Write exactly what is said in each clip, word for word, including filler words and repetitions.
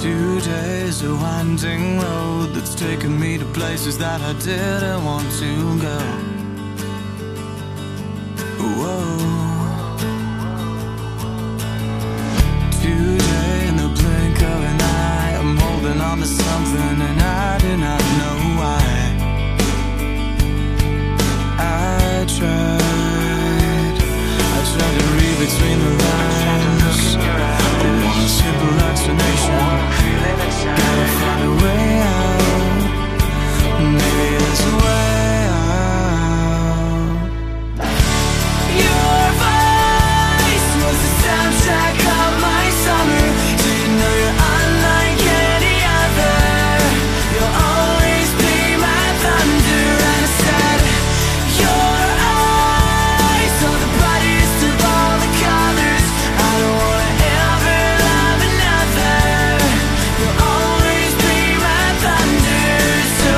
Today's a winding road that's taken me to places that I didn't want to go. Whoa. Today in the blink of an eye, I'm holding on to something and I do not know why. I tried, I tried to read between the lines. I want a simple explanation. Gotta find a way out. Maybe there's a way out. Your voice was the soundtrack of my summer. Do you know you're unlike any other? You'll always be my thunder. And I said, your eyes are the brightest of all the colors. I don't wanna ever love another. You'll always be my thunder. So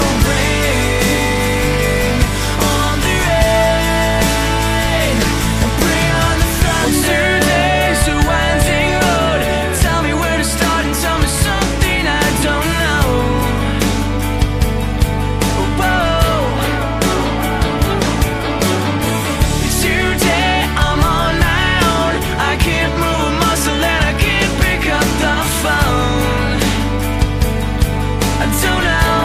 bring on the rain and bring on the thunder. Today's a winding road. Tell me where to start and tell me something I don't know. Whoa. Today I'm on my own. I can't move a muscle and I can't pick up the phone. I don't know.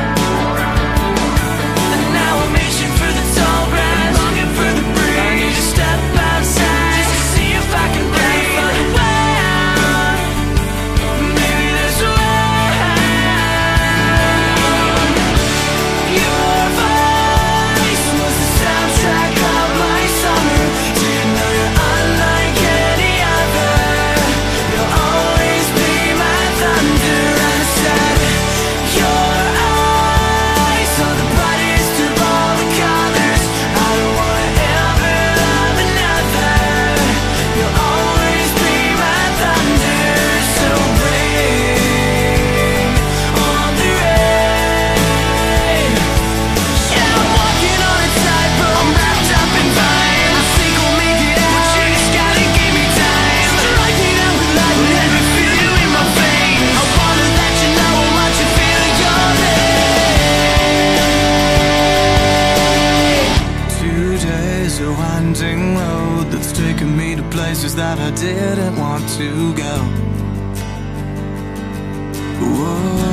And now I'm reaching for the tall grass, longing for the breeze. I need to step outside just to see if I can breathe. Find a way out. Maybe there's a way out. Your voice was the soundtrack of my summer. Do you know you're unlike any other? You'll always be my thunder. And I said, your eyes are the brightest of all the colors. I don't wanna ever love another. You'll always be my thunder. So bring on the rain. Yeah, I'm walking on a tightrope. I'm wrapped up in vines. I think we'll make it out, but you just gotta give me time. Strike me down with lightning, let me feel you in my veins. I wanna let you know how much I feel your name. Today's a winding road that's taken me to places that I didn't want to go. Whoa.